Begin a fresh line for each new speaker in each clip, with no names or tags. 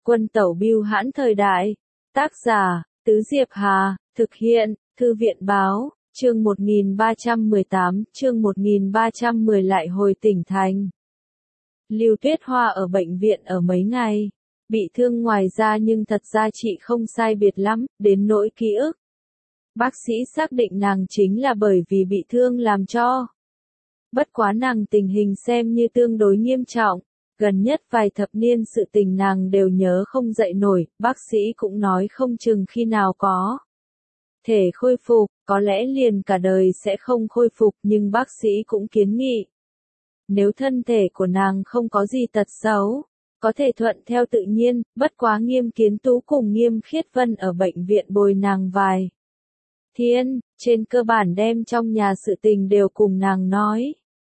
Quân tẩu bưu hãn thời đại. Tác giả, Tứ Diệp Hà, thực hiện, Thư viện báo, chương 1318, chương 1310 lại hồi tỉnh thành. Lưu Tuyết Hoa ở bệnh viện ở mấy ngày, bị thương ngoài ra nhưng thật ra chị không sai biệt lắm, đến nỗi ký ức. Bác sĩ xác định nàng chính là bởi vì bị thương làm cho. Bất quá nàng tình hình xem như tương đối nghiêm trọng, gần nhất vài thập niên sự tình nàng đều nhớ không dậy nổi, bác sĩ cũng nói không chừng khi nào có thể khôi phục, có lẽ liền cả đời sẽ không khôi phục, nhưng bác sĩ cũng kiến nghị. Nếu thân thể của nàng không có gì tật xấu, có thể thuận theo tự nhiên, bất quá Nghiêm Kiến Tú cùng Nghiêm Khiết Vân ở bệnh viện bồi nàng vài thiên, trên cơ bản đem trong nhà sự tình đều cùng nàng nói.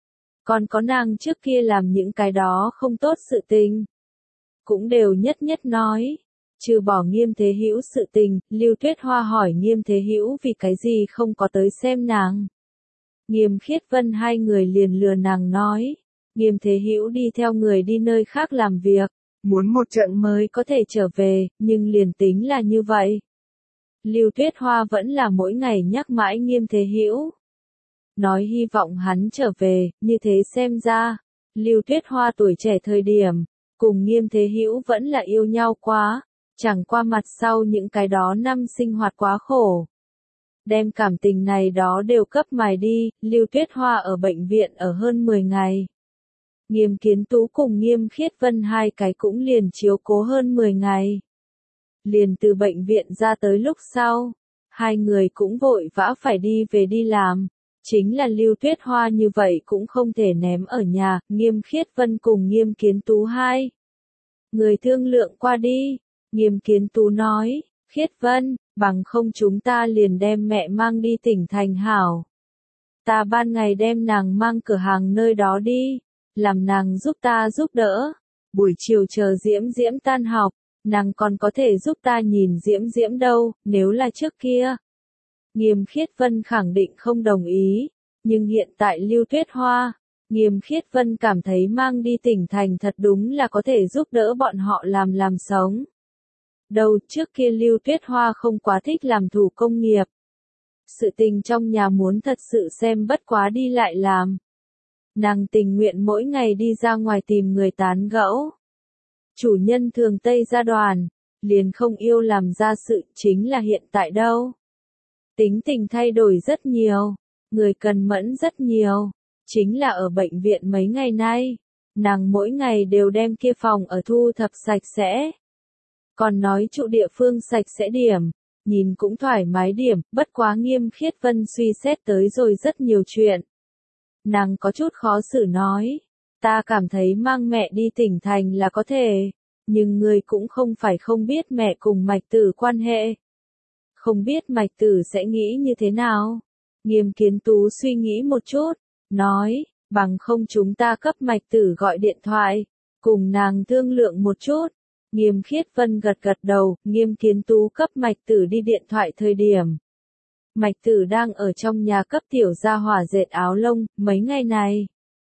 Còn có nàng trước kia làm những cái đó không tốt sự tình, cũng đều nhất nhất nói. Trừ bỏ Nghiêm Thế Hữu sự tình, Lưu Tuyết Hoa hỏi Nghiêm Thế Hữu vì cái gì không có tới xem nàng. Nghiêm Khiết Vân hai người liền lừa nàng nói, Nghiêm Thế Hữu đi theo người đi nơi khác làm việc, muốn một trận mới có thể trở về, nhưng liền tính là như vậy. Lưu Tuyết Hoa vẫn là mỗi ngày nhắc mãi Nghiêm Thế Hữu, nói hy vọng hắn trở về, như thế xem ra, Lưu Tuyết Hoa tuổi trẻ thời điểm, cùng Nghiêm Thế Hữu vẫn là yêu nhau quá, chẳng qua mặt sau những cái đó năm sinh hoạt quá khổ. Đem cảm tình này đó đều cấp mài đi, Lưu Tuyết Hoa ở bệnh viện ở hơn 10 ngày. Nghiêm Kiến Tú cùng Nghiêm Khiết Vân hai cái cũng liền chiếu cố hơn 10 ngày. Liền từ bệnh viện ra tới lúc sau, hai người cũng vội vã phải đi về đi làm. Chính là Lưu Tuyết Hoa như vậy cũng không thể ném ở nhà, Nghiêm Khiết Vân cùng Nghiêm Kiến Tú hai người thương lượng qua đi. Nghiêm Kiến Tú nói, Khiết Vân, bằng không chúng ta liền đem mẹ mang đi tỉnh thành hảo. Ta ban ngày đem nàng mang cửa hàng nơi đó đi, làm nàng giúp ta giúp đỡ. Buổi chiều chờ Diễm Diễm tan học, nàng còn có thể giúp ta nhìn Diễm Diễm đâu, nếu là trước kia. Nghiêm Khiết Vân khẳng định không đồng ý, nhưng hiện tại Lưu Tuyết Hoa, Nghiêm Khiết Vân cảm thấy mang đi tỉnh thành thật đúng là có thể giúp đỡ bọn họ làm sống. Đầu trước kia Lưu Tuyết Hoa không quá thích làm thủ công nghiệp. Sự tình trong nhà muốn thật sự xem bất quá đi lại làm. Nàng tình nguyện mỗi ngày đi ra ngoài tìm người tán gẫu. Chủ nhân thường Tây gia đoàn, liền không yêu làm ra sự, chính là hiện tại đâu. Tính tình thay đổi rất nhiều, người cần mẫn rất nhiều, chính là ở bệnh viện mấy ngày nay, nàng mỗi ngày đều đem kia phòng ở thu thập sạch sẽ. Còn nói trụ địa phương sạch sẽ điểm, nhìn cũng thoải mái điểm, bất quá Nghiêm Khiết Vân suy xét tới rồi rất nhiều chuyện. Nàng có chút khó xử nói, ta cảm thấy mang mẹ đi tỉnh thành là có thể, nhưng người cũng không phải không biết mẹ cùng Mạch Tử quan hệ. Không biết Mạch Tử sẽ nghĩ như thế nào. Nghiêm Kiến Tú suy nghĩ một chút, nói, bằng không chúng ta cấp Mạch Tử gọi điện thoại, cùng nàng thương lượng một chút. Nghiêm Khiết Vân gật gật đầu, Nghiêm Kiến Tú cấp Mạch Tử đi điện thoại thời điểm. Mạch Tử đang ở trong nhà cấp tiểu gia hỏa dệt áo lông, mấy ngày này.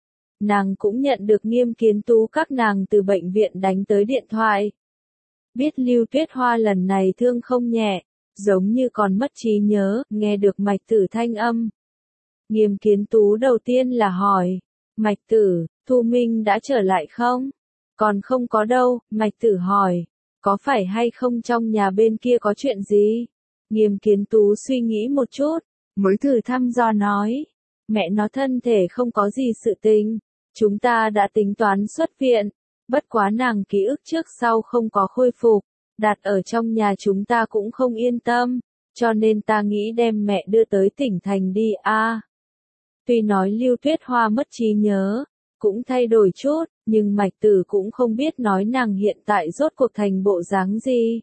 Nàng cũng nhận được Nghiêm Kiến Tú các nàng từ bệnh viện đánh tới điện thoại. Biết Lưu Tuyết Hoa lần này thương không nhẹ, giống như còn mất trí nhớ, nghe được Mạch Tử thanh âm. Nghiêm Kiến Tú đầu tiên là hỏi, Mạch Tử, Thu Minh đã trở lại không? Còn không có đâu, Mạch Tử hỏi, có phải hay không trong nhà bên kia có chuyện gì? Nghiêm Kiến Tú suy nghĩ một chút, mới thử thăm dò nói, mẹ nó thân thể không có gì sự tình, chúng ta đã tính toán xuất viện, bất quá nàng ký ức trước sau không có khôi phục, đặt ở trong nhà chúng ta cũng không yên tâm, cho nên ta nghĩ đem mẹ đưa tới tỉnh thành đi a. Tuy nói Lưu Tuyết Hoa mất trí nhớ, cũng thay đổi chút, nhưng Mạch Tử cũng không biết nói nàng hiện tại rốt cuộc thành bộ dáng gì.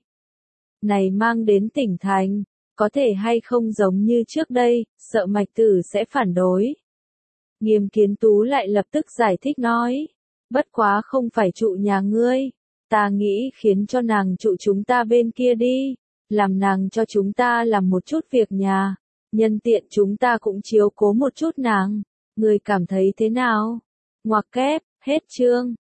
Này mang đến tỉnh thành, có thể hay không giống như trước đây, sợ Mạch Tử sẽ phản đối. Nghiêm Kiến Tú lại lập tức giải thích nói, bất quá không phải trụ nhà ngươi, ta nghĩ khiến cho nàng trụ chúng ta bên kia đi, làm nàng cho chúng ta làm một chút việc nhà, nhân tiện chúng ta cũng chiếu cố một chút nàng, ngươi cảm thấy thế nào? Ngoặc kép, hết chương.